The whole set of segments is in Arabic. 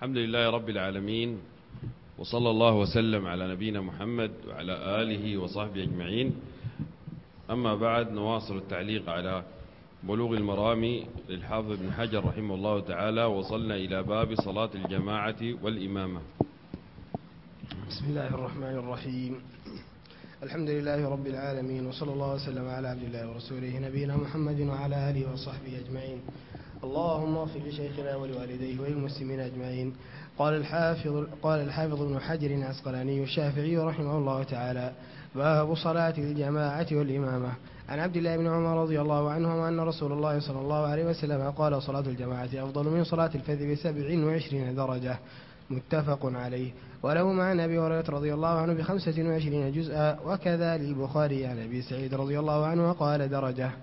الحمد لله رب العالمين، وصلى الله وسلم على نبينا محمد وعلى آله وصحبه أجمعين. أما بعد، نواصل التعليق على بلوغ المرام للحافظ ابن حجر رحمه الله تعالى. وصلنا إلى باب صلاة الجماعة والإمامة. بسم الله الرحمن الرحيم. الحمد لله رب العالمين، وصلى الله وسلم على عبد الله ورسوله نبينا محمد وعلى آله وصحبه أجمعين. اللهم اغفر لشيخنا ولوالديه وللمسلمين أجمعين. قال الحافظ ابن حجر العسقلاني الشافعي رحمه الله تعالى: باب صلاة الجماعة والإمامة. عن عبد الله بن عمر رضي الله عنهما أن رسول الله صلى الله عليه وسلم قال: صلاة الجماعة أفضل من صلاة الفذ ب27 درجة، متفق عليه. وله عن أبي هريرة رضي الله عنه ب25 جزءا، وكذا للبخاري عن أبي سعيد رضي الله عنه قال درجة.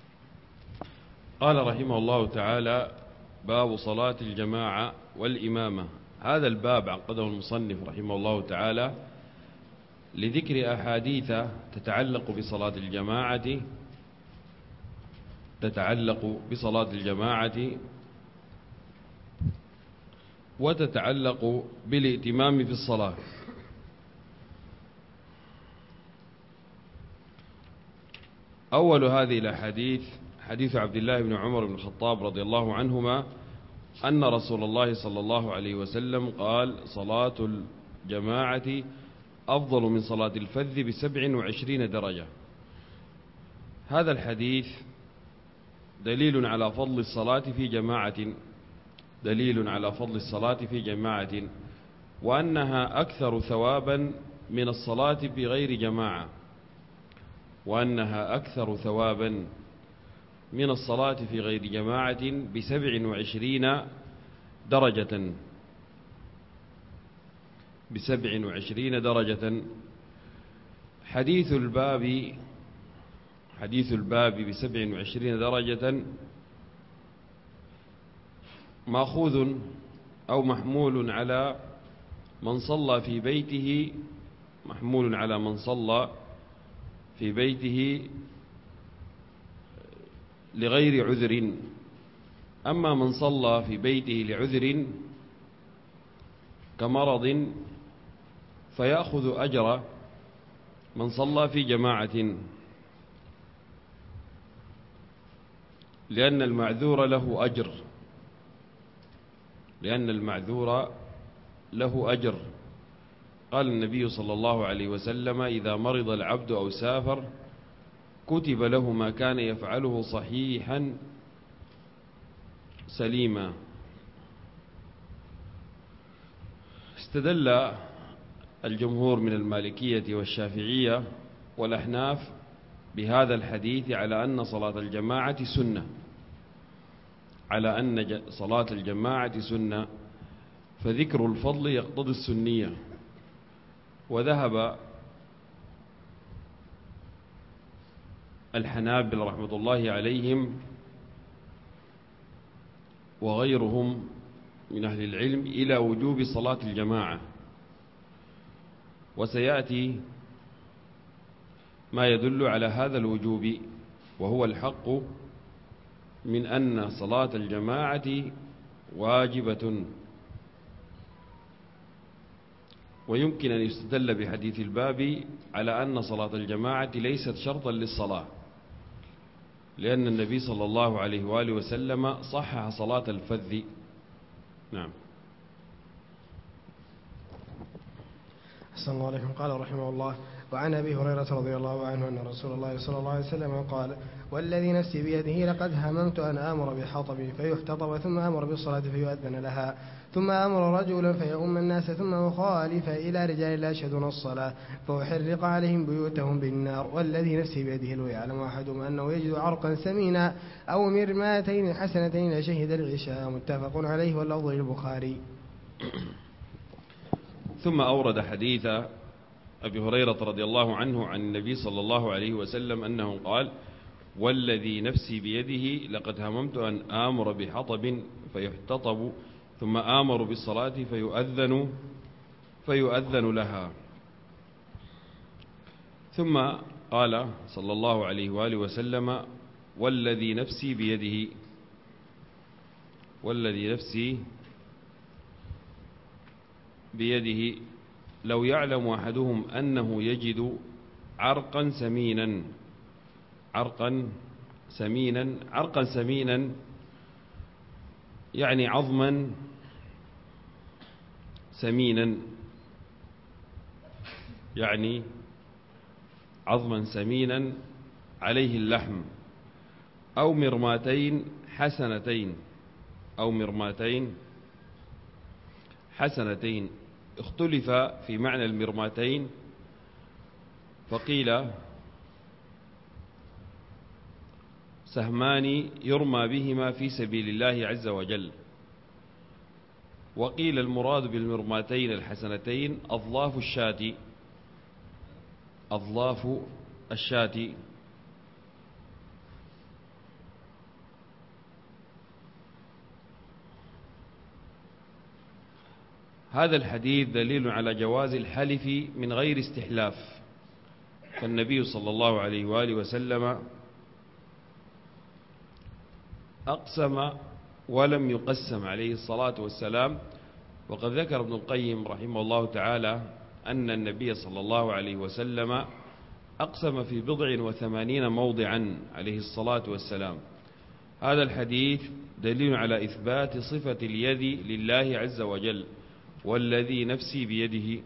قال رحمه الله تعالى: باب صلاة الجماعة والإمامة. هذا الباب عقده المصنف رحمه الله تعالى لذكر أحاديث تتعلق بصلاة الجماعة وتتعلق بالائتمام في الصلاة. أول هذه الأحاديث حديث عبد الله بن عمر بن الخطاب رضي الله عنهما أن رسول الله صلى الله عليه وسلم قال: صلاة الجماعة أفضل من صلاة الفذ ب27 درجة. هذا الحديث دليل على فضل الصلاة في جماعة، وأنها أكثر ثوابا من الصلاة بغير جماعة، في غير جماعة ب27 درجة. حديث الباب ب27 درجة مأخوذ أو محمول على من صلى في بيته لغير عذر. أما من صلى في بيته لعذر كمرض فيأخذ أجر من صلى في جماعة، لأن المعذور له أجر. قال النبي صلى الله عليه وسلم: إذا مرض العبد أو سافر كتب له ما كان يفعله صحيحا سليما. استدل الجمهور من المالكية والشافعية والأحناف بهذا الحديث على أن صلاة الجماعة سنة، فذكر الفضل يقتضي السنية. وذهب الحنابلة رحمة الله عليهم وغيرهم من أهل العلم إلى وجوب صلاة الجماعة، وسيأتي ما يدل على هذا الوجوب، وهو الحق من أن صلاة الجماعة واجبة. ويمكن أن يستدل بحديث الباب على أن صلاة الجماعة ليست شرطا للصلاة، لأن النبي صلى الله عليه وآله وسلم صحح صلاة الفذ. نعم. أحسن الله عليكم. قال رحمه الله: وعن أبي هريرة رضي الله عنه أن رسول الله صلى الله عليه وسلم قال: والذي نفسي بيده لقد هممت أن آمر بحطب فيحتطب، ثم آمر بالصلاة فيؤذن لها، ثم آمر رجلا فيؤم الناس، ثم أخالف إلى رجال لا يشهدون الصلاة فأحرق عليهم بيوتهم بالنار، والذي نفسي بيده لو يعلم أحدهم أنه يجد عرقا سمينا أو مرماتين حسنتين لشهد العشاء، متفق عليه واللفظ للبخاري. ثم أورد حديث أبي هريرة رضي الله عنه عن النبي صلى الله عليه وسلم أنه قال: والذي نفسي بيده لقد هممت أن آمر بحطب فيحتطب، ثم آمر بالصلاة فيؤذن لها. ثم قال صلى الله عليه وآله وسلم: والذي نفسي بيده لو يعلم أحدهم أنه يجد عرقا سمينا يعني عظما سمينا، يعني عظما سمينا عليه اللحم، أو مرماتين حسنتين. اختلف في معنى المرماتين، فقيل سهمان يرمى بهما في سبيل الله عز وجل، وقيل المراد بالمرماتين الحسنتين أظلاف الشاة. هذا الحديث دليل على جواز الحلف من غير استحلاف، فالنبي صلى الله عليه وآله وسلم أقسم ولم يقسم عليه الصلاة والسلام. وقد ذكر ابن القيم رحمه الله تعالى أن النبي صلى الله عليه وسلم أقسم في 87 موضعا عليه الصلاة والسلام. هذا الحديث دليل على إثبات صفة اليد لله عز وجل، والذي نفسي بيده،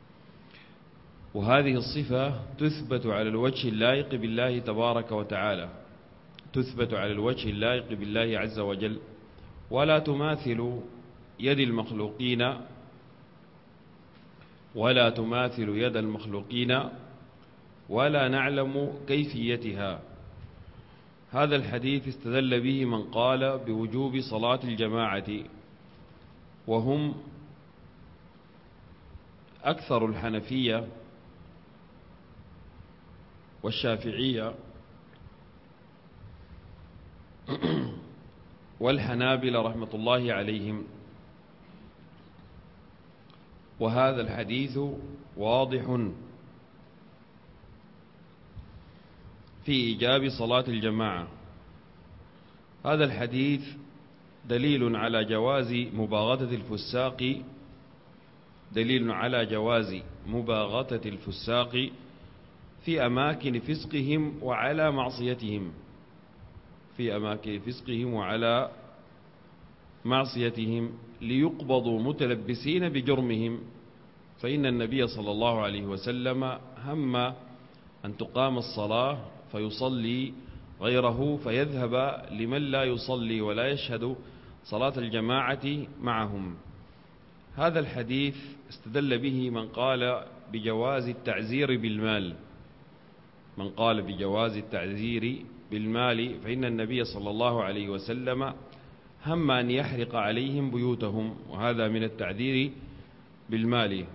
وهذه الصفة تثبت على الوجه اللائق بالله تبارك وتعالى، تثبت على الوجه اللائق بالله عز وجل، ولا تماثل يد المخلوقين ولا نعلم كيفيتها. هذا الحديث استدل به من قال بوجوب صلاة الجماعة، وهم أكثر الحنفية والشافعية والحنابلة رحمة الله عليهم. وهذا الحديث واضح في إيجاب صلاة الجماعة. هذا الحديث دليل على جواز مباغتة الفساق في أماكن فسقهم وعلى معصيتهم ليقبضوا متلبسين بجرمهم، فإن النبي صلى الله عليه وسلم هم أن تقام الصلاة فيصلي غيره فيذهب لمن لا يصلي ولا يشهد صلاة الجماعة معهم. هذا الحديث استدل به من قال بجواز التعزير بالمال، فإن النبي صلى الله عليه وسلم هم أن يحرق عليهم بيوتهم، وهذا من التعذير بالمال.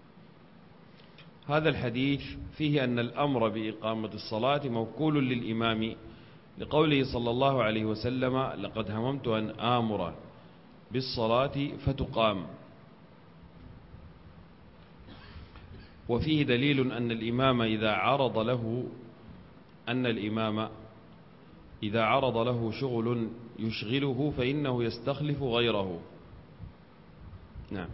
هذا الحديث فيه أن الأمر بإقامة الصلاة موكول للإمام، لقوله صلى الله عليه وسلم: لقد هممت أن آمر بالصلاة فتقام. وفيه دليل أن الإمام إذا عرض له شغل يشغله فإنه يستخلف غيره. نعم.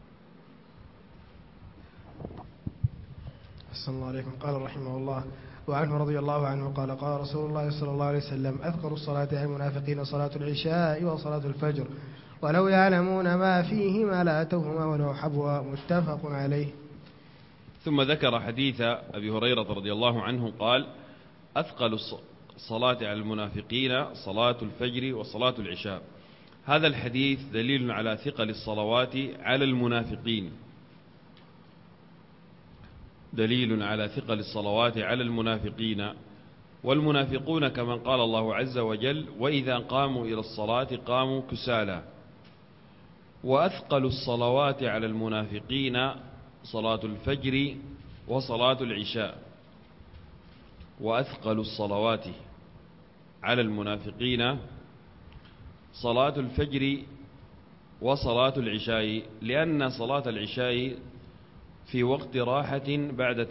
أحسن الله عليكم. قال رحمه الله: وعنه رضي الله عنه قال: قال رسول الله صلى الله عليه وسلم: أثقل الصلاة على المنافقين صلاة العشاء وصلاة الفجر، ولو يعلمون ما فيهما لأتوهما ولو حبوا. متفق عليه. ثم ذكر حديث أبي هريرة رضي الله عنه قال: أثقل الصلاة على المنافقين صلاة الفجر وصلاة العشاء. هذا الحديث دليل على ثقل الصلوات على المنافقين، والمنافقون كمن قال الله عز وجل: وإذا قاموا إلى الصلاة قاموا كسالى. وأثقل الصلوات على المنافقين صلاة الفجر وصلاة العشاء. وأثقل الصلوات على المنافقين صلاة الفجر وصلاة العشاء، لأن صلاة العشاء في وقت راحة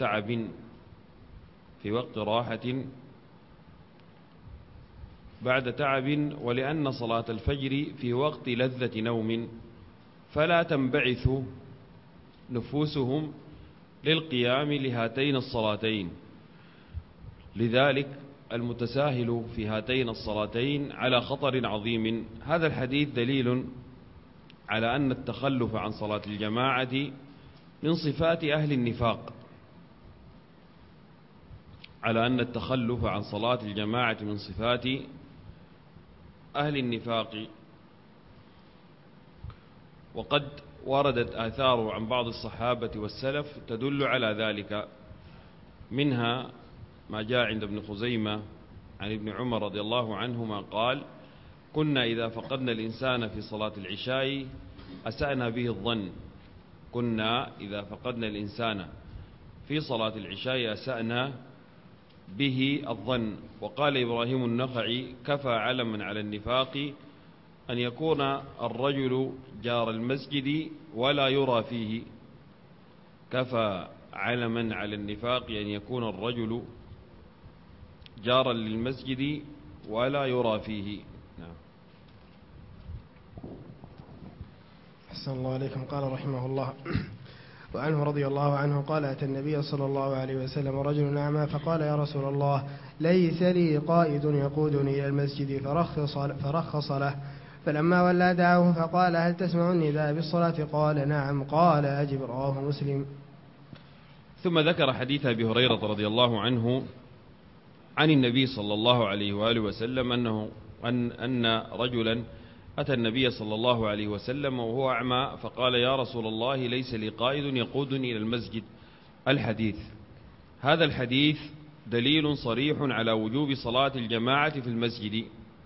بعد تعب، ولأن صلاة الفجر في وقت لذة نوم، فلا تنبعث نفوسهم للقيام لهاتين الصلاتين، لذلك المتساهل في هاتين الصلاتين على خطر عظيم. هذا الحديث دليل على أن التخلف عن صلاة الجماعة من صفات أهل النفاق، على أن التخلف عن صلاة الجماعة من صفات أهل النفاق. وقد وردت آثار عن بعض الصحابة والسلف تدل على ذلك، منها ما جاء عند ابن خزيمة عن ابن عمر رضي الله عنهما قال: كنا إذا فقدنا الإنسان في صلاة العشاء أسأنا به الظن. كنا إذا فقدنا الإنسان في صلاة العشاء أسأنا به الظن. وقال إبراهيم النخعي: كفى علما على النفاق أن يكون الرجل جار المسجد ولا يرى فيه. كفى علما على النفاق أن يكون الرجل جارا للمسجد ولا يرى فيه. نعم. أحسن الله عليكم. قال رحمه الله: وعنه رضي الله عنه قال: أتى النبي صلى الله عليه وسلم رجل أعمى فقال: يا رسول الله، ليس لي قائد يقودني إلى المسجد فرخص له، فلما ولى دعاه فقال: هل تسمع النداء بالصلاة؟ قال: نعم. قال: أجب. رواه مسلم. ثم ذكر حديث أبي هريرة رضي الله عنه عن النبي صلى الله عليه وآله وسلم أن رجلا أتى النبي صلى الله عليه وسلم وهو أعمى فقال: يا رسول الله، ليس لي قائد يقودني إلى المسجد. الحديث. هذا الحديث دليل صريح على وجوب صلاة الجماعة في المسجد،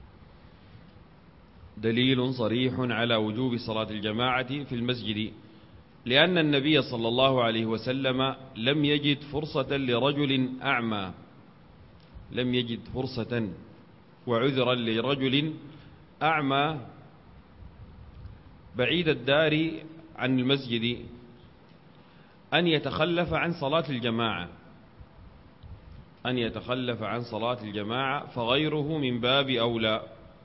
دليل صريح على وجوب صلاة الجماعة في المسجد، لأن النبي صلى الله عليه وسلم لم يجد فرصة لرجل أعمى، لم يجد فرصة وعذرا لرجل أعمى بعيد الدار عن المسجد أن يتخلف عن صلاة الجماعة، أن يتخلف عن صلاة الجماعة، فغيره من باب أولى.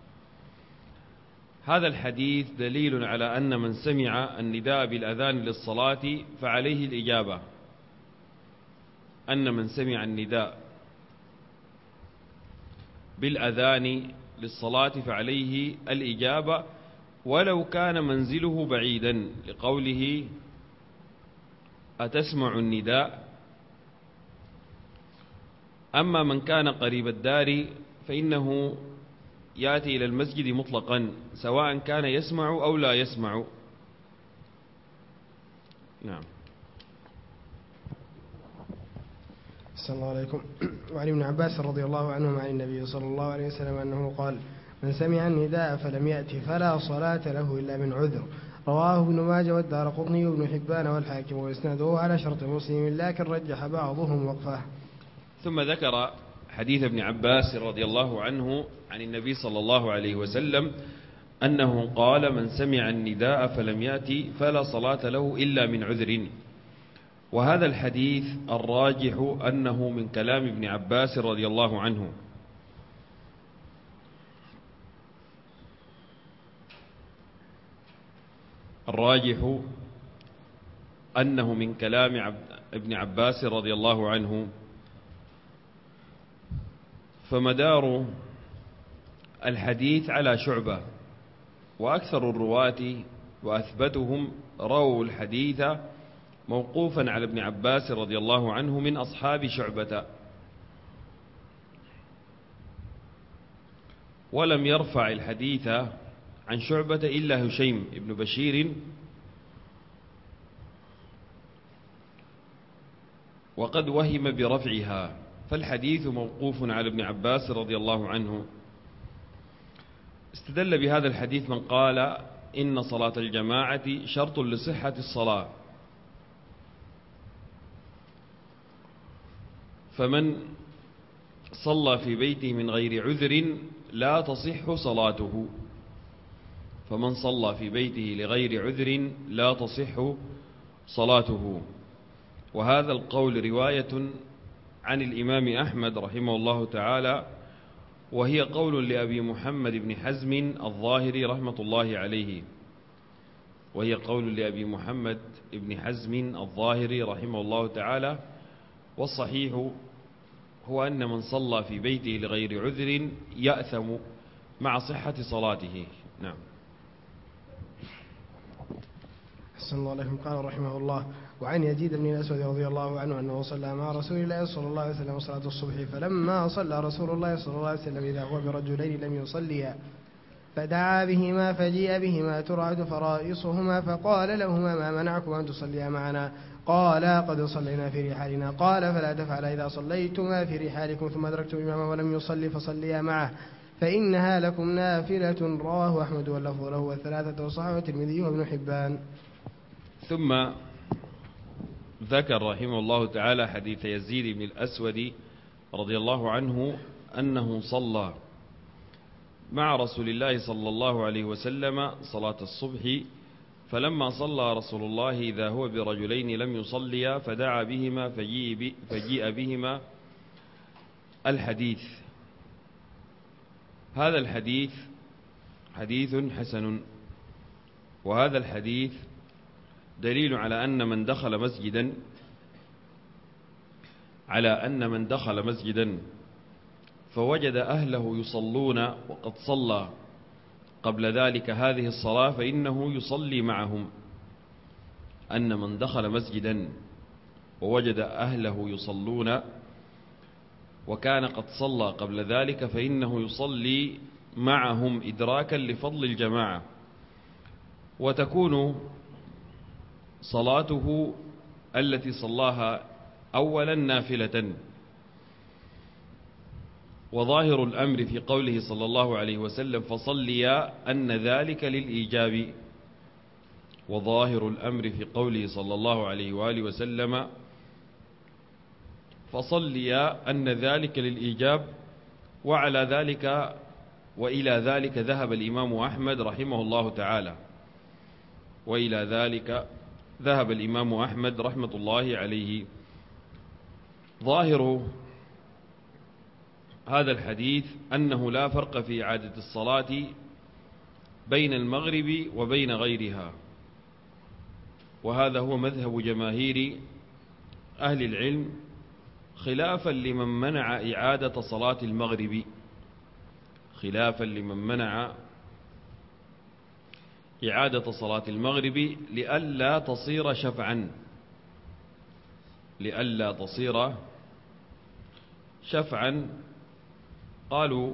هذا الحديث دليل على أن من سمع النداء بالأذان للصلاة فعليه الإجابة، أن من سمع النداء بالأذان للصلاة فعليه الإجابة ولو كان منزله بعيدا، لقوله: أتسمع النداء؟ أما من كان قريب الدار فإنه يأتي إلى المسجد مطلقا سواء كان يسمع أو لا يسمع. نعم. صلى الله عليكم. وعن ابن عباس رضي الله عنهما عن النبي صلى الله عليه وسلم أنه قال: من سمع النداء فلم يأتي فلا صلاة له إلا من عذر. رواه ابن ماجه والدارقطني وابن حبان والحاكم، وإسناده على شرط مسلم، لكن رجح بعضهم وقفه. ثم ذكر حديث ابن عباس رضي الله عنه عن النبي صلى الله عليه وسلم أنه قال: من سمع النداء فلم يأتي فلا صلاة له إلا من عذر. وهذا الحديث الراجح أنه من كلام ابن عباس رضي الله عنه، الراجح أنه من كلام ابن عباس رضي الله عنه. فمدار الحديث على شعبة، وأكثر الرواة وأثبتهم رووا الحديث موقوفا على ابن عباس رضي الله عنه من أصحاب شعبة، ولم يرفع الحديث عن شعبة إلا هشيم ابن بشير، وقد وهم برفعها، فالحديث موقوف على ابن عباس رضي الله عنه. استدل بهذا الحديث من قال إن صلاة الجماعة شرط لصحة الصلاة، فمن صلى في بيته من غير عذر لا تصح صلاته، فمن صلى في بيته لغير عذر لا تصح صلاته. وهذا القول رواية عن الإمام أحمد رحمه الله تعالى، وهي قول لأبي محمد بن حزم الظاهري رحمة الله عليه. وهي قول لأبي محمد ابن حزم الظاهري رحمه الله تعالى. والصحيح هو أن من صلى في بيته لغير عذر يأثم مع صحة صلاته. نعم. أحسن الله عليكم. قال رحمه الله: وعن يزيد بن الأسود رضي الله عنه أنه صلى مع رسول الله صلى الله عليه وسلم صلاة الصبح، فلما صلى رسول الله صلى الله عليه وسلم إذا هو برجلين لم يصليا، فدعا بهما فجيء بهما ترعد فرائصهما، فقال لهما: ما منعكم أن تصليا معنا؟ قال: قد صلينا في رحالنا. قال: فلا تفعل إذا صليتما في رحالكم ثم أدركتم إماما ولم يصلي فصليا معه، فإنها لكم نافلة. رواه أحمد واللفظ له والثلاثة وصححه الترمذي وابن حبان. ثم ذكر رحمه الله تعالى حديث يزيد بن الأسود رضي الله عنه أنه صلى مع رسول الله صلى الله عليه وسلم صلاة الصبح، فلما صلى رسول الله إذا هو برجلين لم يصليا، فدعا بهما فجيء بهما. الحديث هذا الحديث حديث حسن، وهذا الحديث دليل على أن من دخل مسجدا فوجد أهله يصلون وقد صلى قبل ذلك هذه الصلاة فإنه يصلي معهم. أن من دخل مسجدا ووجد أهله يصلون وكان قد صلى قبل ذلك فإنه يصلي معهم إدراكا لفضل الجماعة، وتكون صلاته التي صلاها أولا نافلة. وظاهر الأمر في قوله صلى الله عليه وسلم فصليا أن ذلك للإيجاب، وظاهر الأمر في قوله صلى الله عليه وآله وسلم فصليا أن ذلك للإيجاب. وعلى ذلك وإلى ذلك ذهب الإمام أحمد رحمه الله تعالى، وإلى ذلك ذهب الإمام أحمد رحمة الله عليه. ظاهر هذا الحديث أنه لا فرق في إعادة الصلاة بين المغرب وبين غيرها، وهذا هو مذهب جماهير أهل العلم، خلافا لمن منع إعادة صلاة المغرب، خلافا لمن منع إعادة صلاة المغرب لئلا تصير شفعا، لئلا تصير شفعا. قالوا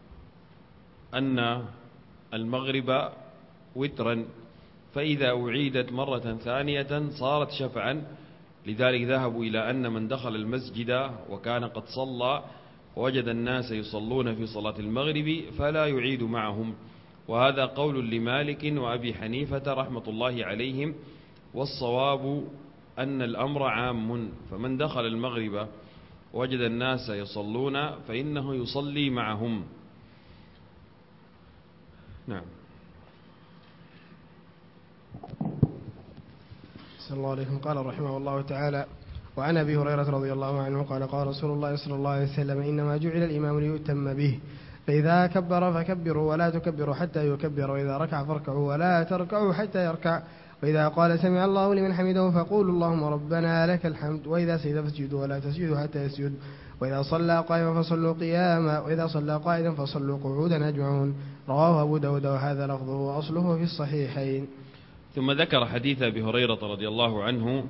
أن المغرب وترا، فإذا أعيدت مرة ثانية صارت شفعا، لذلك ذهبوا إلى أن من دخل المسجد وكان قد صلى ووجد الناس يصلون في صلاة المغرب فلا يعيد معهم، وهذا قول لمالك وأبي حنيفة رحمة الله عليهم. والصواب أن الأمر عام، فمن دخل المغرب وجد الناس يصلون فإنه يصلي معهم. نعم. صلى الله عليه قال رحمه الله تعالى: وعن أبي هريرة رضي الله عنه قال: قال رسول الله صلى الله عليه وسلم: إنما جعل الإمام ليؤتم به، فإذا كبر فكبروا ولا تكبروا حتى يكبر، وإذا ركع فاركعوا ولا تركعوا حتى يركع، وإذا قال سمع الله لمن حمده فقولوا اللهم ربنا لك الحمد، وإذا سجد فاسجدوا ولا تسجدوا حتى يسجد، وإذا صلى قائما فصلوا قياما، وإذا صلى قائدا فصلوا قعودا أجمعون. رواه أبو داود وهذا لفظه وأصله في الصحيحين. ثم ذكر حديث أبي هريرة رضي الله عنه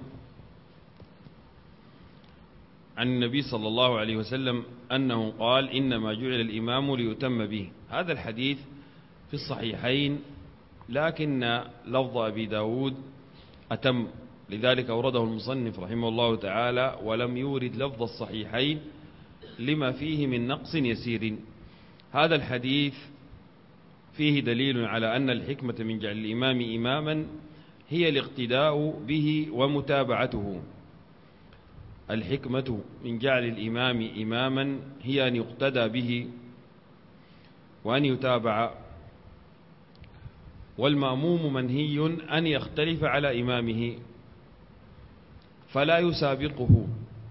عن النبي صلى الله عليه وسلم أنه قال: إنما جعل الإمام ليؤتم به. هذا الحديث في الصحيحين، لكن لفظ أبي داود أتم، لذلك أورده المصنف رحمه الله تعالى ولم يورد لفظ الصحيحين لما فيه من نقص يسير. هذا الحديث فيه دليل على أن الحكمة من جعل الإمام إماما هي الاقتداء به ومتابعته. الحكمة من جعل الإمام إماما هي أن يقتدى به وأن يتابع، والمأموم منهي أن يختلف على إمامه، فلا يسابقه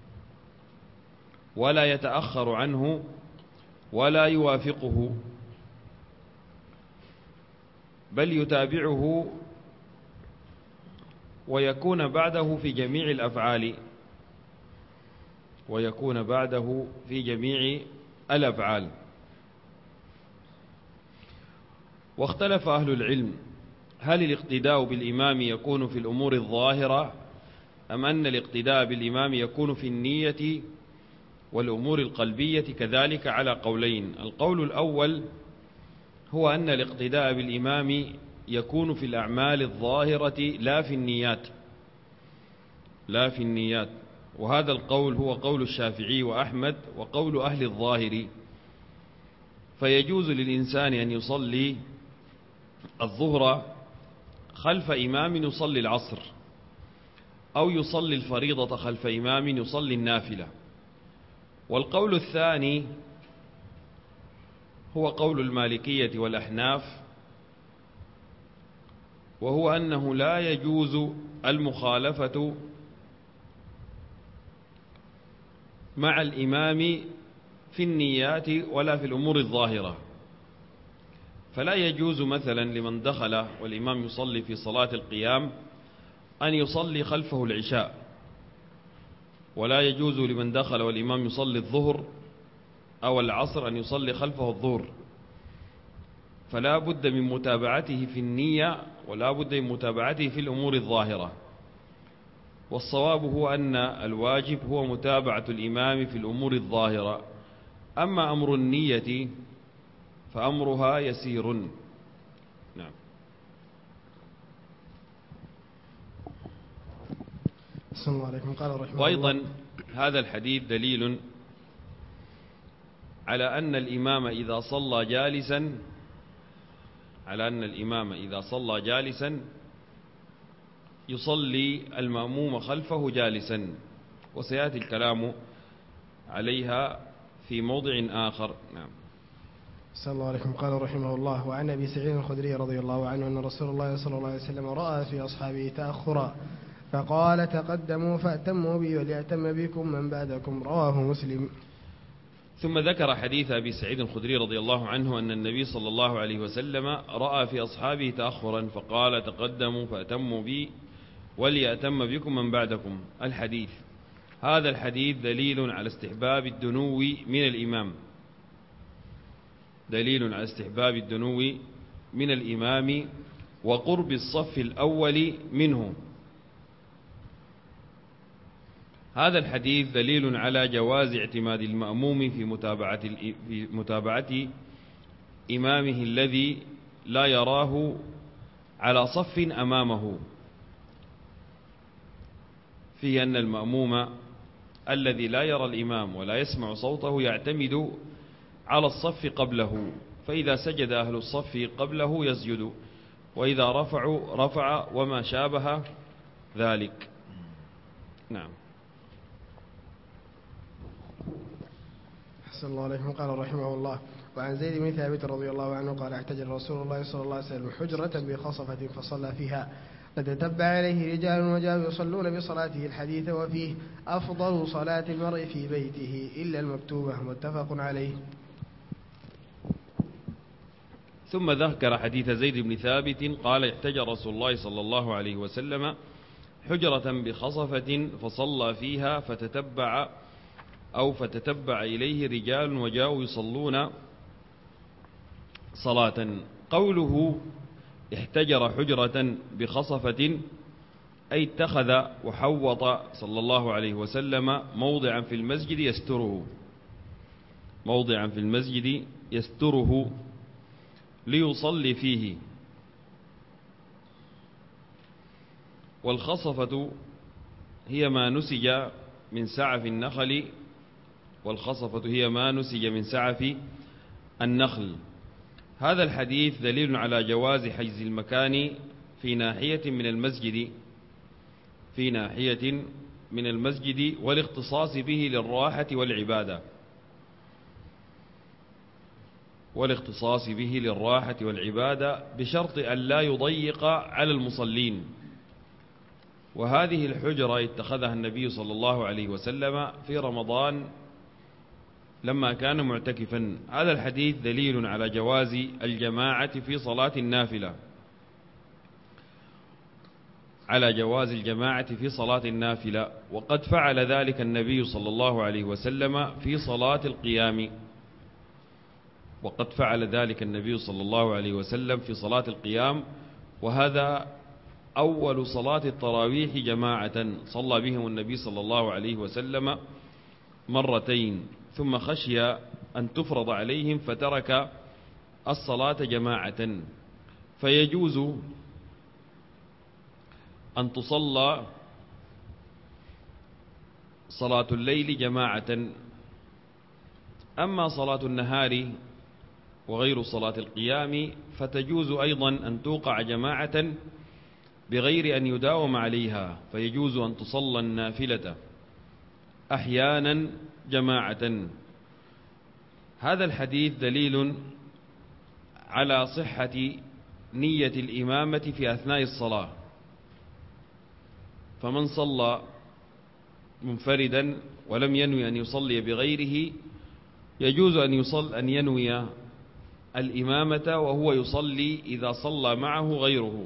ولا يتأخر عنه ولا يوافقه، بل يتابعه ويكون بعده في جميع الأفعال، ويكون بعده في جميع الأفعال. واختلف أهل العلم هل الاقتداء بالإمام يكون في الأمور الظاهرة أم أن الاقتداء بالإمام يكون في النية والأمور القلبية كذلك، على قولين. القول الأول هو أن الاقتداء بالإمام يكون في الأعمال الظاهرة لا في النيات، لا في النيات، وهذا القول هو قول الشافعي وأحمد وقول أهل الظاهر. فيجوز للإنسان أن يصلي الظهر خلف إمام يصلي العصر، أو يصلي الفريضة خلف إمام يصلي النافلة. والقول الثاني هو قول المالكية والأحناف، وهو أنه لا يجوز المخالفة مع الإمام في النيات ولا في الأمور الظاهرة. فلا يجوز مثلا لمن دخل والإمام يصلي في صلاة القيام أن يصلي خلفه العشاء، ولا يجوز لمن دخل والإمام يصلي الظهر أو العصر أن يصلي خلفه الظهر. فلا بد من متابعته في النية ولا بد من متابعته في الأمور الظاهرة. والصواب هو أن الواجب هو متابعة الإمام في الأمور الظاهرة. أما أمر النية فأمرها يسير. نعم. السلام عليكم. قال رحمه الله. وأيضا هذا الحديث دليل على أن الإمام إذا صلى جالسا، على أن الإمام إذا صلى جالسا يصلي المأموم خلفه جالسا، وسيأتي الكلام عليها في موضع آخر. نعم. صلى الله عليكم. قال رحمه الله: وعن أبي سعيد الخدري رضي الله عنه أن رسول الله صلى الله عليه وسلم رأى في أصحابه تأخرا فقال: تقدموا فأتموا بي وليأتم بكم من بعدكم. رواه مسلم. ثم ذكر حديث أبي سعيد الخدري رضي الله عنه أن النبي صلى الله عليه وسلم رأى في أصحابه تأخرا فقال: تقدموا فأتموا بي وليأتم بكم من بعدكم. الحديث، هذا الحديث دليل على استحباب الدنو من الإمام، دليل على استحباب الدنو من الإمام وقرب الصف الأول منه. هذا الحديث دليل على جواز اعتماد المأموم في متابعة إمامه الذي لا يراه على صف أمامه، فيه أن المأموم الذي لا يرى الإمام ولا يسمع صوته يعتمد على الصف قبله، فإذا سجد أهل الصف قبله يسجد، وإذا رفعوا رفع، وما شابه ذلك. نعم. أحسن الله عليكم. قال رحمه الله: وعن زيد بن ثابت رضي الله عنه قال: احتجر رسول الله صلى الله عليه وسلم حجرة بخصفة فصلى فيها، فتتبع عليه رجال وجاءوا يصلون بصلاته الحديث وفيه: أفضل صلاة المرء في بيته إلا المكتوبة. متفق عليه. ثم ذكر حديث زيد بن ثابت قال: احتجر رسول الله صلى الله عليه وسلم حجرة بخصفة فصلى فيها فتتبع إليه رجال وجاءوا يصلون صلاة. قوله احتجر حجرة بخصفة أي اتخذ وحوط صلى الله عليه وسلم موضعا في المسجد يستره، موضعا في المسجد يستره ليصلي فيه. والخصفة هي ما نسج من سعف النخل، والخصفة هي ما نسج من سعف النخل. هذا الحديث دليل على جواز حجز المكان في ناحية من المسجد والاختصاص به للراحة والعبادة، بشرط أن لا يضيق على المصلين. وهذه الحجرة اتخذها النبي صلى الله عليه وسلم في رمضان لما كان معتكفا. هذا الحديث دليل على جواز الجماعة في صلاة النافلة. على جواز الجماعة في صلاة النافلة، وقد فعل ذلك النبي صلى الله عليه وسلم في صلاة القيام. وقد فعل ذلك النبي صلى الله عليه وسلم في صلاة القيام، وهذا أول صلاة التراويح جماعة صلى بهم النبي صلى الله عليه وسلم مرتين، ثم خشي أن تفرض عليهم فترك الصلاة جماعة. فيجوز أن تصلى صلاة الليل جماعة. أما صلاة النهار وغير صلاة القيام فتجوز أيضا أن توقع جماعة بغير أن يداوم عليها، فيجوز أن تصلى النافلة أحيانا جماعة. هذا الحديث دليل على صحة نية الإمامة في أثناء الصلاة، فمن صلى منفردا ولم ينوي أن يصلي بغيره يجوز أن ينوي الإمامة وهو يصلي إذا صلى معه غيره.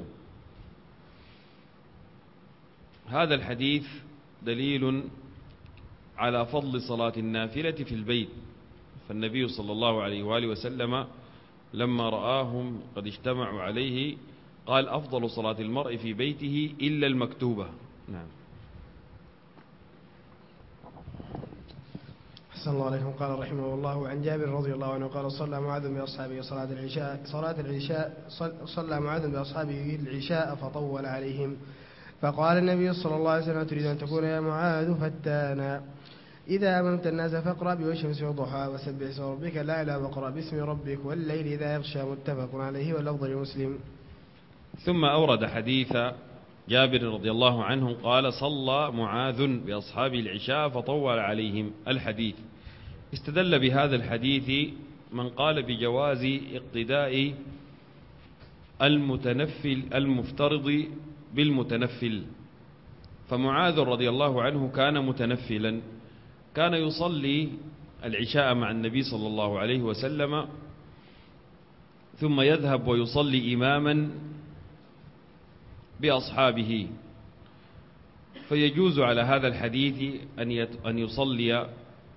هذا الحديث دليل على فضل صلاة النافلة في البيت، فالنبي صلى الله عليه وآله وسلم لما رآهم قد اجتمعوا عليه قال: أفضل صلاة المرء في بيته إلا المكتوبة. نعم. أحسن الله عليكم. قال رحمه الله: عن جابر رضي الله عنه قال: صلى معاذ بأصحابه صلى معاذ بأصحابه العشاء فطول عليهم، فقال النبي صلى الله عليه وسلم: تريد أن تكون يا معاذ فتانا؟ إذا أممت الناس فاقرأ والشمس وضحاها وسبح اسم ربك الأعلى واقرأ باسم ربك والليل إذا يغشى، متفق عليه واللفظ لمسلم. ثم أورد حديث جابر رضي الله عنه قال: صلى معاذ بأصحابه العشاء فطول عليهم. الحديث استدل بهذا الحديث من قال بجواز اقتداء المفترض بالمتنفل، فمعاذ رضي الله عنه كان متنفلا، كان يصلي العشاء مع النبي صلى الله عليه وسلم ثم يذهب ويصلي إماما بأصحابه، فيجوز على هذا الحديث أن يصلي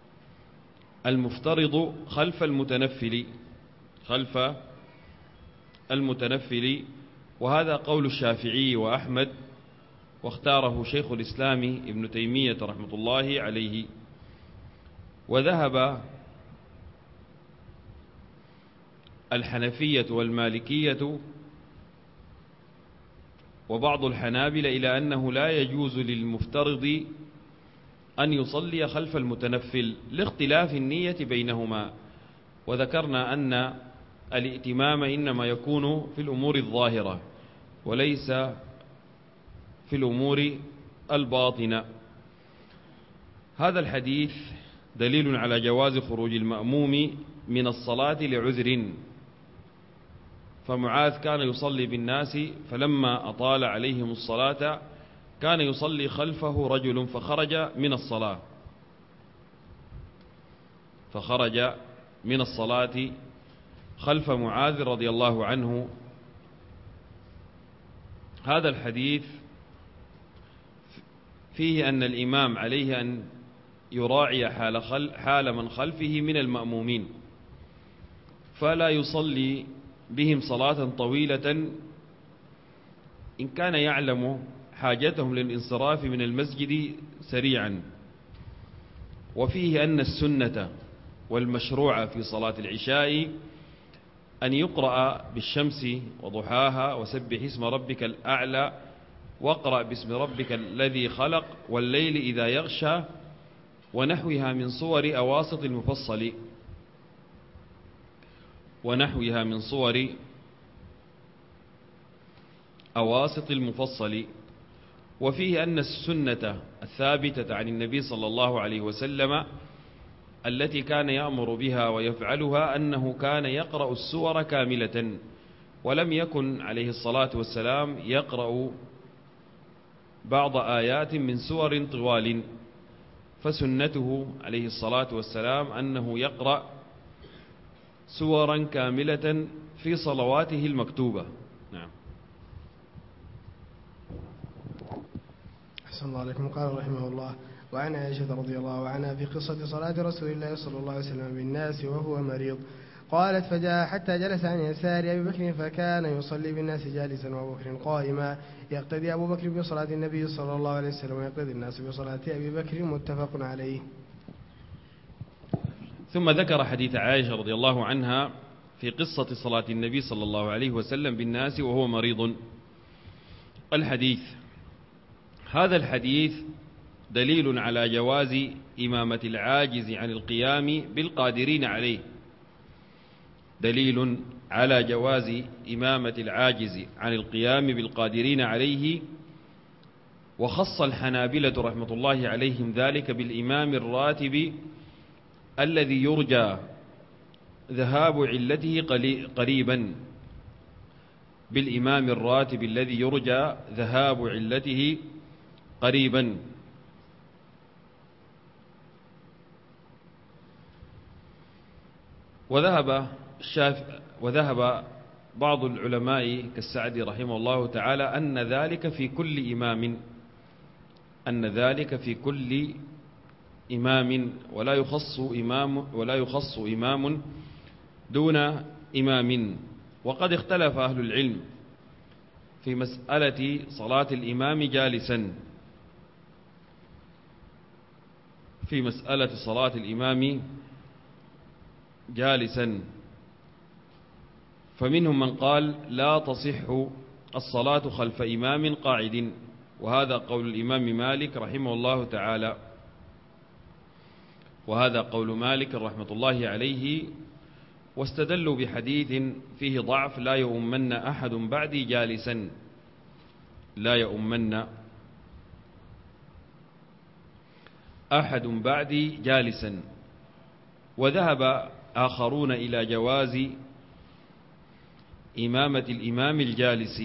المفترض خلف المتنفل، وهذا قول الشافعي وأحمد، واختاره شيخ الإسلام ابن تيمية رحمة الله عليه. وذهب الحنفية والمالكية وبعض الحنابلة إلى أنه لا يجوز للمفترض أن يصلي خلف المتنفل لاختلاف النية بينهما، وذكرنا أن الائتمام إنما يكون في الأمور الظاهرة وليس في الأمور الباطنة. هذا الحديث دليل على جواز خروج المأموم من الصلاة لعذر، فمعاذ كان يصلي بالناس فلما أطال عليهم الصلاة كان يصلي خلفه رجل فخرج من الصلاة خلف معاذ رضي الله عنه. هذا الحديث فيه أن الإمام عليه أن يراعي حال من خلفه من المأمومين، فلا يصلي بهم صلاة طويلة إن كان يعلم حاجتهم للانصراف من المسجد سريعا. وفيه أن السنة والمشروع في صلاة العشاء أن يقرأ بالشمس وضحاها وسبح اسم ربك الأعلى واقرأ باسم ربك الذي خلق والليل إذا يغشى ونحوها من صور أواسط المفصل. وفيه أن السنة الثابتة عن النبي صلى الله عليه وسلم التي كان يأمر بها ويفعلها أنه كان يقرأ السور كاملة، ولم يكن عليه الصلاة والسلام يقرأ بعض آيات من سور طوال، فسنته عليه الصلاة والسلام أنه يقرأ سورا كاملة في صلواته المكتوبة. نعم. أحسن الله عليكم. قال رحمه الله: وعن عائشة رضي الله عنها في قصة صلاة رسول الله صلى الله عليه وسلم بالناس وهو مريض، قالت: فجاء حتى جلس عن يسار أبي بكر فكان يصلي بالناس جالسا وأبو بكر قائما، يقتدي أبو بكر بصلاة النبي صلى الله عليه وسلم ويقتدي الناس بصلاة أبي بكر، متفق عليه. ثم ذكر حديث عائشة رضي الله عنها في قصة صلاة النبي صلى الله عليه وسلم بالناس وهو مريض. الحديث: هذا الحديث دليل على جواز إمامة العاجز عن القيام بالقادرين عليه، دليل على جواز إمامة العاجز عن القيام بالقادرين عليه. وخص الحنابلة رحمة الله عليهم ذلك بالإمام الراتب الذي يرجى ذهاب علته قريبا، بالإمام الراتب الذي يرجى ذهاب علته قريبا. وذهب بعض العلماء كالسعدي رحمه الله تعالى أن ذلك في كل إمام، أن ذلك في كل إمام ولا يخص إمام دون إمام. وقد اختلف أهل العلم في مسألة صلاة الإمام جالسا، في مسألة صلاة الإمام جالسا، فمنهم من قال لا تصح الصلاة خلف إمام قاعد، وهذا قول الإمام مالك رحمه الله تعالى، وهذا قول مالك رحمة الله عليه. واستدلوا بحديث فيه ضعف: لا يؤمن أحد بعدي جالسا، لا يؤمن أحد بعدي جالسا. وذهب آخرون إلى جواز إمامة الإمام الجالس،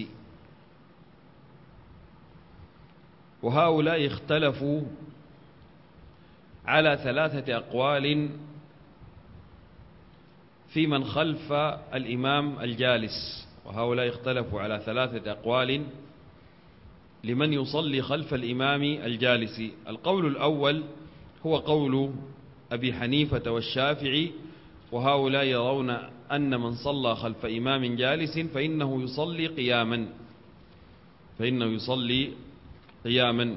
وهؤلاء اختلفوا على 3 أقوال في من خلف الإمام الجالس، وهؤلاء اختلفوا على 3 أقوال لمن يصلي خلف الإمام الجالس. القول الأول هو قول أبي حنيفة والشافعي، وهؤلاء يرون أن من صلى خلف إمام جالس فإنه يصلي قياما،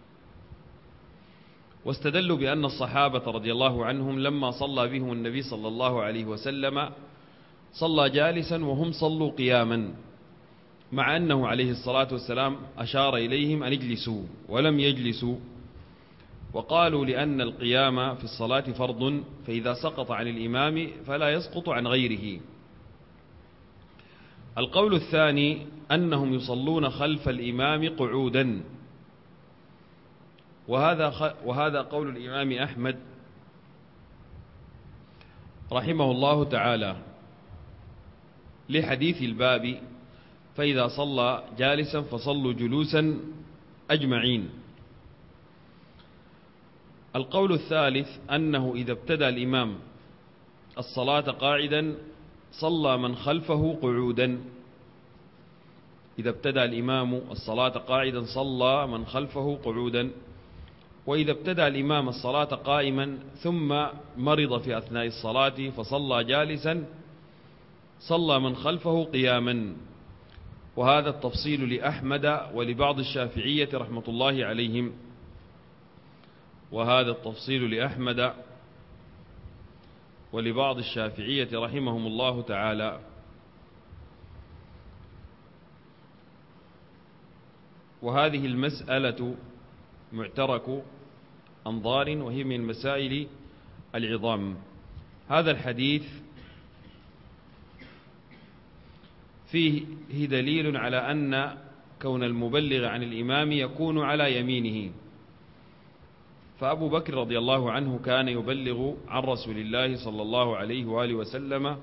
واستدلوا بأن الصحابة رضي الله عنهم لما صلى بهم النبي صلى الله عليه وسلم صلى جالسا وهم صلوا قياما، مع أنه عليه الصلاة والسلام أشار إليهم أن اجلسوا ولم يجلسوا، وقالوا لأن القيام في الصلاة فرض، فإذا سقط عن الإمام فلا يسقط عن غيره. القول الثاني أنهم يصلون خلف الإمام قعودا، وهذا قول الإمام أحمد رحمه الله تعالى لحديث الباب: فإذا صلى جالسا فصلوا جلوسا أجمعين. القول الثالث أنه إذا ابتدأ الإمام الصلاة قاعدا صلى من خلفه قعودا، إذا ابتدأ الإمام الصلاة قاعدا صلى من خلفه قعودا، وإذا ابتدأ الإمام الصلاة قائما ثم مرض في أثناء الصلاة فصلى جالسا صلى من خلفه قياما. وهذا التفصيل لأحمد ولبعض الشافعية رحمة الله عليهم، وهذا التفصيل لأحمد ولبعض الشافعية رحمهم الله تعالى. وهذه المسألة معترك أنظار، وهي من مسائل العظام. هذا الحديث فيه دليل على أن كون المبلغ عن الإمام يكون على يمينه، فأبو بكر رضي الله عنه كان يبلغ عن رسول الله صلى الله عليه وآله وسلم،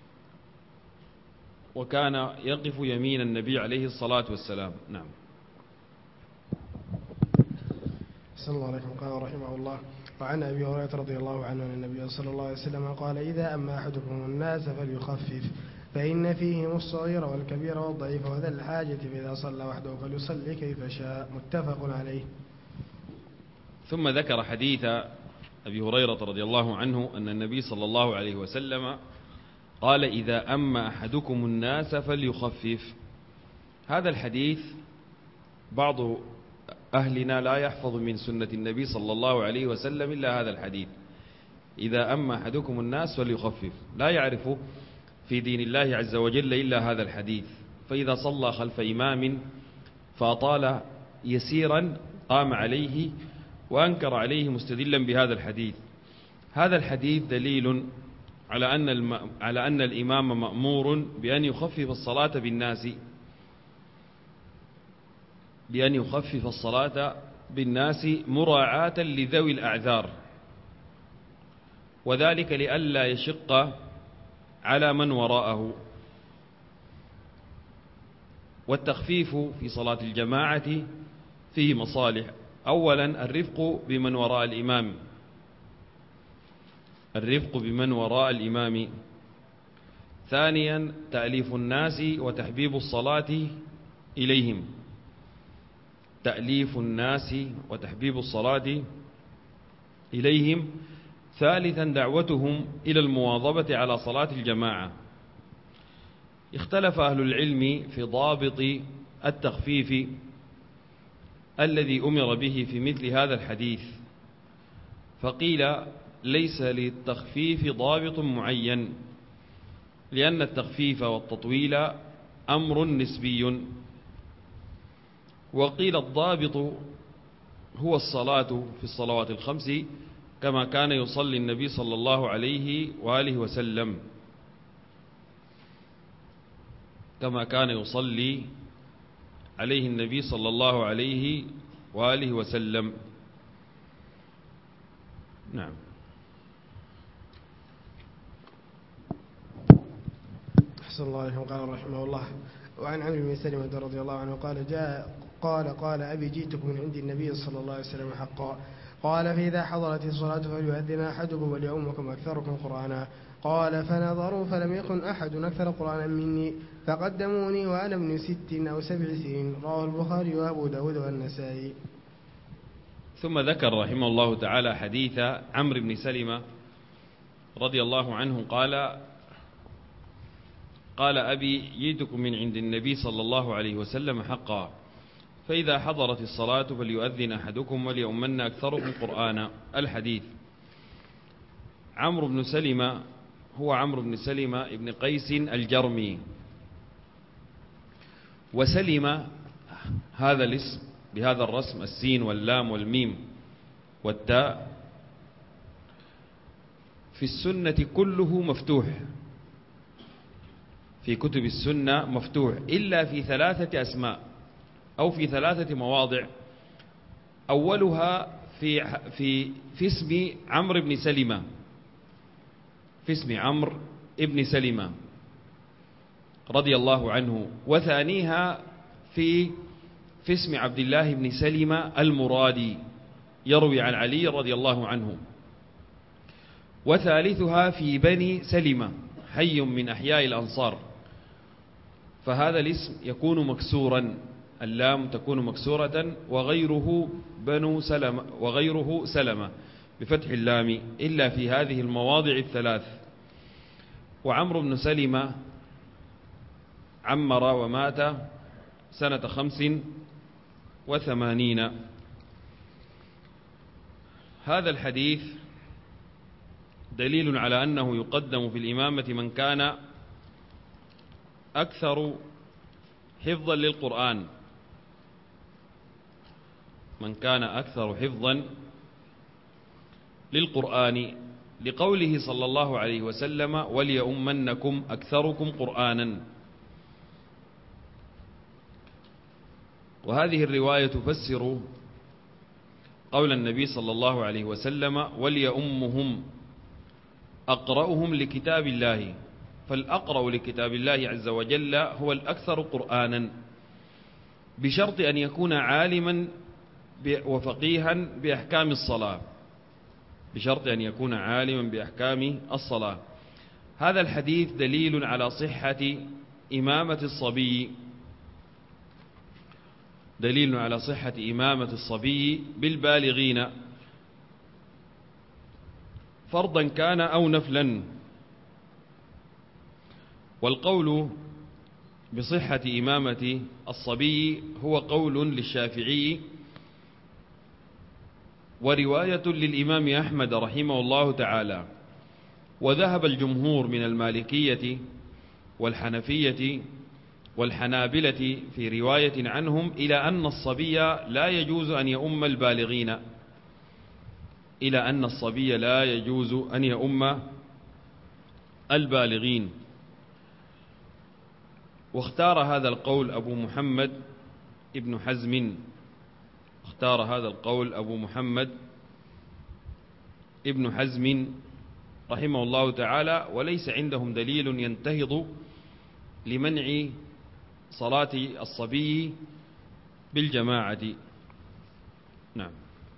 وكان يقف يمين النبي عليه الصلاة والسلام. نعم. صلى الله عليه وسلم. قال رحمه الله: وعن أبي هريرة رضي الله عنه أن النبي صلى الله عليه وسلم قال: إذا أما أحدكم الناس فليخفف، فإن فيهم الصغير والكبير والضعيف وذا الحاجة، فإذا صلى وحده فليصلي كيف شاء، متفق عليه. ثم ذكر حديث أبي هريرة رضي الله عنه أن النبي صلى الله عليه وسلم قال: إذا أما أحدكم الناس فليخفف. هذا الحديث بعض أهلنا لا يحفظ من سنة النبي صلى الله عليه وسلم إلا هذا الحديث: إذا أما أحدكم الناس فليخفف. لا يعرف في دين الله عز وجل إلا هذا الحديث. فإذا صلى خلف إمام فأطال يسيرا قام عليه وأنكر عليه مستدلا بهذا الحديث. هذا الحديث دليل على أن الإمام مأمور بأن يخفف الصلاة بالناس مراعاة لذوي الأعذار، وذلك لئلا يشق على من وراءه. والتخفيف في صلاة الجماعة فيه مصالح: أولا الرفق بمن وراء الإمام. ثانيا تأليف الناس وتحبيب الصلاة إليهم. ثالثا دعوتهم إلى المواظبة على صلاة الجماعة. اختلف أهل العلم في ضابط التخفيف الذي أمر به في مثل هذا الحديث، فقيل ليس للتخفيف ضابط معين، لأن التخفيف والتطويل أمر نسبي. وقيل الضابط هو الصلاة في الصلوات الخمس كما كان يصلي النبي صلى الله عليه وآله وسلم، كما كان يصلي عليه النبي صلى الله عليه وآله وسلم. نعم. أحسن الله عليه. قال رحمه الله: وعن عمرو بن سلمة رضي الله عنه قال أبي جئتكم من عند النبي صلى الله عليه وسلم حقا. قال: فإذا حضرت الصلاة فليؤذن أحدكم وليؤمكم أكثركم قرآنا. قال: فنظروا فلم يكن أحد أكثر قرآنا مني فقدموني وأنا ابن 6 أو 7 سنين. رواه البخاري وأبو داود والنسائي. ثم ذكر رحمه الله تعالى حديث عمرو بن سلمة رضي الله عنه قال: أبي جئتكم من عند النبي صلى الله عليه وسلم حقا، فإذا حضرت الصلاة فليؤذن أحدكم وليؤمن أكثركم قرآنا. الحديث. عمرو بن سلمة هو عمرو بن سلمة ابن قيس الجرمي. وسلم هذا الاسم بهذا الرسم: السين واللام والميم والتاء، في السنة كله مفتوح، في كتب السنة مفتوح إلا في 3 أسماء أو في 3 مواضع. أولها في اسم عمرو بن سلمة، في اسم عمرو بن سلمة رضي الله عنه. وثانيها في اسم عبد الله بن سلمة المرادي يروي عن علي رضي الله عنه. وثالثها في بني سلمة، حي من أحياء الأنصار، فهذا الاسم يكون مكسورا، اللام تكون مكسورة، وغيره بنو سلمة وغيره سلمة بفتح اللام، إلا في هذه المواضع 3. وعمرو بن سلمة عمر ومات سنة 85. هذا الحديث دليل على أنه يقدم في الإمامة من كان أكثر حفظا للقرآن، من كان أكثر حفظا للقرآن، لقوله صلى الله عليه وسلم: وليؤمنكم أكثركم قرآنا. وهذه الرواية تفسر قول النبي صلى الله عليه وسلم: وليؤمهم أقرأهم لكتاب الله، فالأقرأ لكتاب الله عز وجل هو الأكثر قرآنا، بشرط أن يكون عالما وفقيها بأحكام الصلاة، بشرط أن يكون عالما بأحكام الصلاة. هذا الحديث دليل على صحة إمامة الصبي، دليل على صحة إمامة الصبي بالبالغين فرضا كان أو نفلا. والقول بصحة إمامة الصبي هو قول للشافعي ورواية للإمام أحمد رحمه الله تعالى. وذهب الجمهور من المالكية والحنفية والحنابلة في رواية عنهم إلى أن الصبي لا يجوز أن يؤم البالغين، إلى أن الصبي لا يجوز أن يؤم البالغين. واختار هذا القول أبو محمد ابن حزم، اختار هذا القول أبو محمد ابن حزم رحمه الله تعالى، وليس عندهم دليل ينتهض لمنع صلاة الصبي بالجماعة. نعم.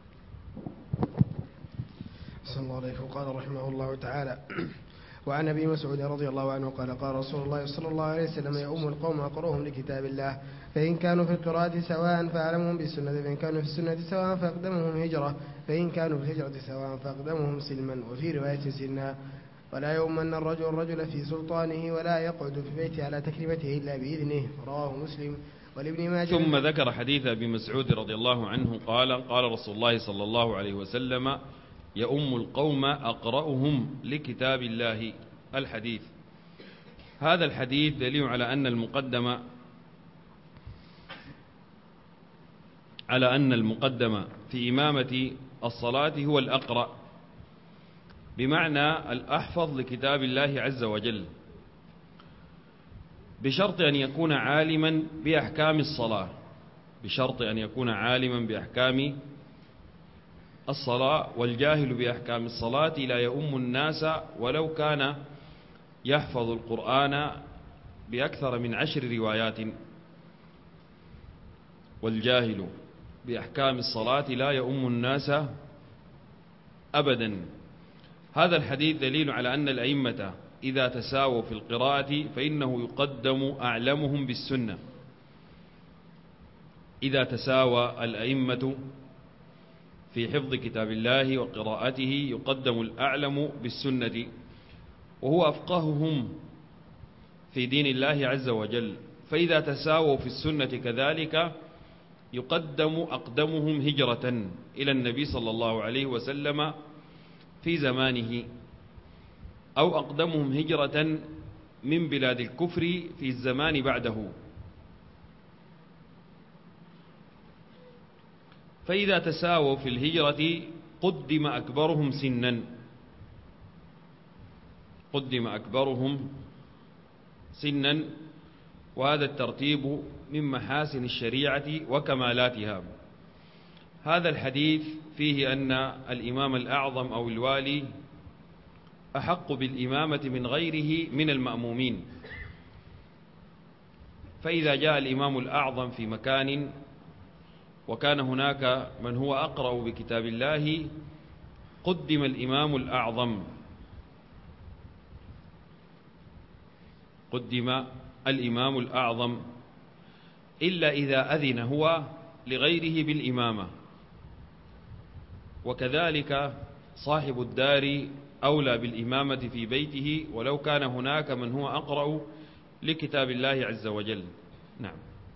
صلى الله عليه وقال رحمه الله تعالى: وعن أبي مسعود رضي الله عنه قال: قال رسول الله صلى الله عليه وسلم: يؤم القوم أقرأهم لكتاب الله، فإن كانوا في القراءة سواء فأعلمهم بالسنة، فإن كانوا في السنة سواء فأقدمهم هجرة، فإن كانوا في الهجرة سواء فأقدمهم سلما. وفي رواية سنا: ولا يؤمن الرجل في سلطانه، ولا يقعد في بيته على تكريمته إلا بإذنه. رواه مسلم. ولابن ماجه. ثم ذكر حديث أبي مسعود رضي الله عنه قال: قال رسول الله صلى الله عليه وسلم: يؤم القوم أقرأهم لكتاب الله. الحديث. هذا الحديث دليل على أن المقدم في إمامة الصلاة هو الأقرأ، بمعنى الأحفظ لكتاب الله عز وجل، بشرط أن يكون عالما بأحكام الصلاة، بشرط أن يكون عالما بأحكام الصلاة. والجاهل بأحكام الصلاة لا يؤم الناس ولو كان يحفظ القرآن بأكثر من 10 روايات. والجاهل بأحكام الصلاة لا يؤم الناس أبدا. هذا الحديث دليل على أن الأئمة إذا تساووا في القراءة فإنه يقدم أعلمهم بالسنة. إذا تساوى الأئمة في حفظ كتاب الله وقراءته يقدم الأعلم بالسنة، وهو أفقههم في دين الله عز وجل. فإذا تساووا في السنة كذلك يقدم أقدمهم هجرة إلى النبي صلى الله عليه وسلم في زمانه، أو أقدمهم هجرة من بلاد الكفر في الزمان بعده. فإذا تساووا في الهجرة قدم أكبرهم سنا، قدم أكبرهم سنا. وهذا الترتيب من محاسن الشريعة وكمالاتها. هذا الحديث فيه أن الإمام الأعظم أو الوالي أحق بالإمامة من غيره من المأمومين. فإذا جاء الإمام الأعظم في مكان وكان هناك من هو أقرأ بكتاب الله قدم الإمام الأعظم، قدم الإمام الأعظم، إلا إذا أذن هو لغيره بالإمامة. وكذلك صاحب الدار أولى بالإمامة في بيته ولو كان هناك من هو أقرأ لكتاب الله عز وجل. نعم.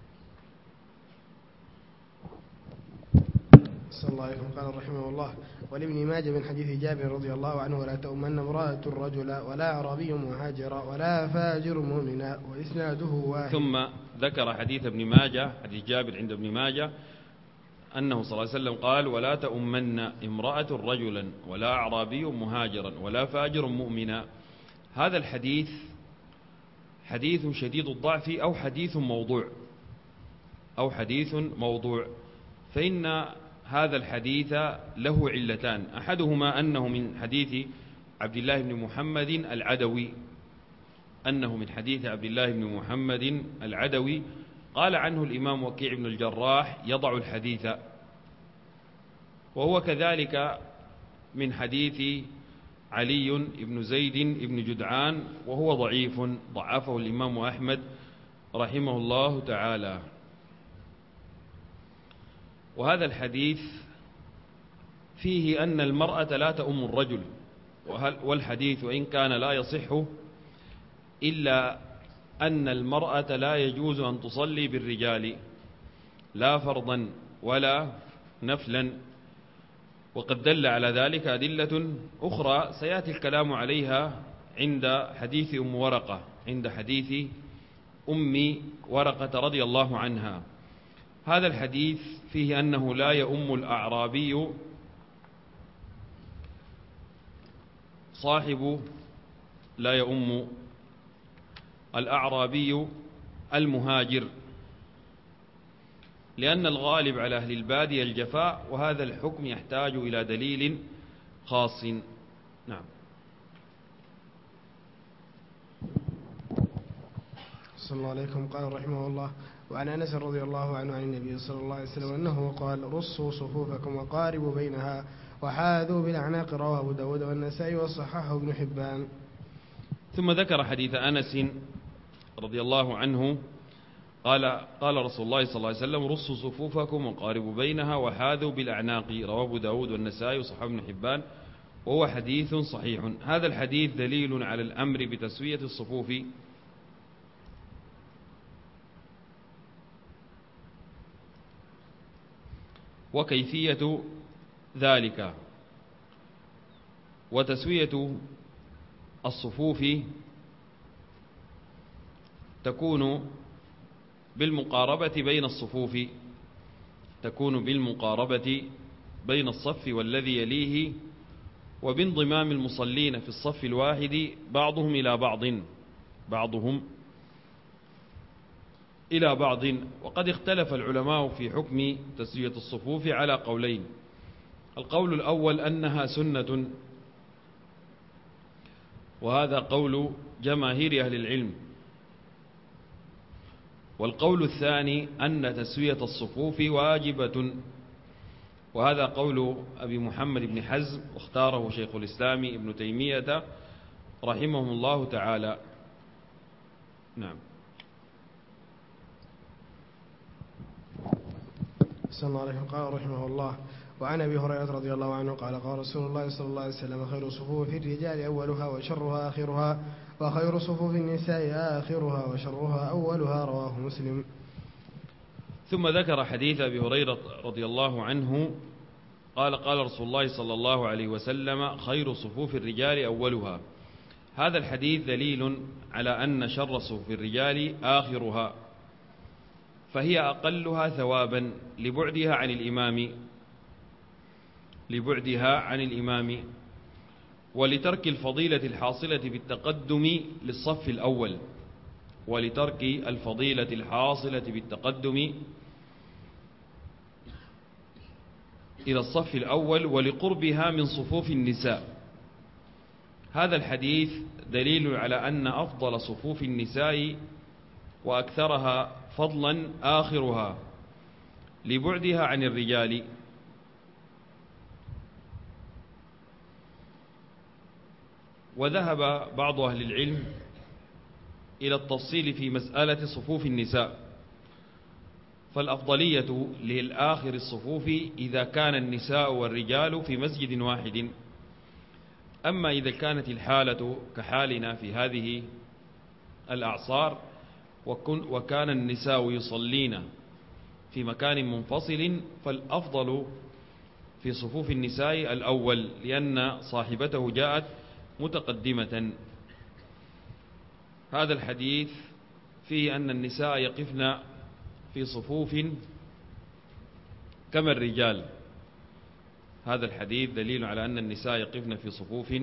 صلى الله عليه وسلم قال رحمه الله: ولابن ماجه من حديث جابر رضي الله عنه: ولا تؤمن امرأة الرجل ولا أعرابي مهاجرا ولا فاجر مؤمنا. وإسناده واحد. ثم ذكر حديث ابن ماجه، حديث جابر عند ابن ماجه، أنه صلى الله عليه وسلم قال: ولا تؤمن امرأة رجلا ولا أعرابي مهاجرا ولا فاجر مؤمنا. هذا الحديث حديث شديد الضعف أو حديث موضوع، فإن هذا الحديث له علتان: أحدهما أنه من حديث عبد الله بن محمد العدوي، أنه من حديث عبد الله بن محمد العدوي قال عنه الإمام وكيع بن الجراح يضع الحديث. وهو كذلك من حديث علي بن زيد بن جدعان، وهو ضعيف، ضعفه الإمام أحمد رحمه الله تعالى. وهذا الحديث فيه أن المرأة لا تؤم الرجل، والحديث وإن كان لا يصح إلا أن المرأة لا يجوز أن تصلي بالرجال لا فرضا ولا نفلا، وقد دل على ذلك أدلة أخرى سيأتي الكلام عليها عند حديث أم ورقة رضي الله عنها. هذا الحديث فيه أنه لا يؤم الأعرابي المهاجر، لأن الغالب على أهل البادية الجفاء، وهذا الحكم يحتاج إلى دليل خاص. نعم. صلى الله عليكم. قال رحمه الله: وعن أنس رضي الله عنه عن النبي صلى الله عليه وسلم أنه قال: رصوا صفوفكم وقاربوا بينها وحاذوا بالأعناق. رواه أبو داود والنسائي وصححه ابن حبان. ثم ذكر حديث أنس رضي الله عنه قال رسول الله صلى الله عليه وسلم: رصوا صفوفكم وقاربوا بينها وحاذوا بالأعناق. رواه أبو داود والنسائي وصححه ابن حبان، وهو حديث صحيح. هذا الحديث دليل على الأمر بتسوية الصفوف وكيفية ذلك. وتسوية الصفوف تكون بالمقاربة بين الصف والذي يليه، وبانضمام المصلين في الصف الواحد بعضهم إلى بعض. وقد اختلف العلماء في حكم تسوية الصفوف على قولين: القول الأول أنها سنة، وهذا قول جماهير أهل العلم. والقول الثاني أن تسوية الصفوف واجبة، وهذا قول أبي محمد بن حزم، واختاره شيخ الإسلام ابن تيمية رحمه الله تعالى. نعم. صلى الله عليه. قال رحمه الله: وعن أبي هريرة رضي الله عنه قال: قال رسول الله صلى الله عليه وسلم: خير صفوف الرجال أولها وشرها آخرها، وخير صفوف النساء آخرها وشرها أولها. رواه مسلم. ثم ذكر حديث أبي هريرة رضي الله عنه قال: قال رسول الله صلى الله عليه وسلم: خير صفوف الرجال أولها. هذا الحديث دليل على أن شر صفوف الرجال آخرها، فهي أقلها ثوابا لبعدها عن الإمام، ولترك الفضيلة الحاصلة بالتقدم إلى الصف الأول، ولقربها من صفوف النساء. هذا الحديث دليل على أن أفضل صفوف النساء وأكثرها فضلا آخرها لبعدها عن الرجال. وذهب بعض أهل العلم إلى التفصيل في مسألة صفوف النساء، فالأفضلية للآخر الصفوف إذا كان النساء والرجال في مسجد واحد. أما إذا كانت الحالة كحالنا في هذه الأعصار وكان النساء يصلين في مكان منفصل، فالأفضل في صفوف النساء الأول، لأن صاحبته جاءت متقدمة. هذا الحديث فيه أن النساء يقفن في صفوف كما الرجال. هذا الحديث دليل على أن النساء يقفن في صفوف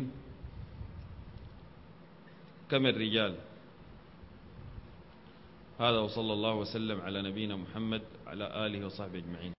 كما الرجال. هذا وصلى الله وسلم على نبينا محمد على آله وصحبه أجمعين.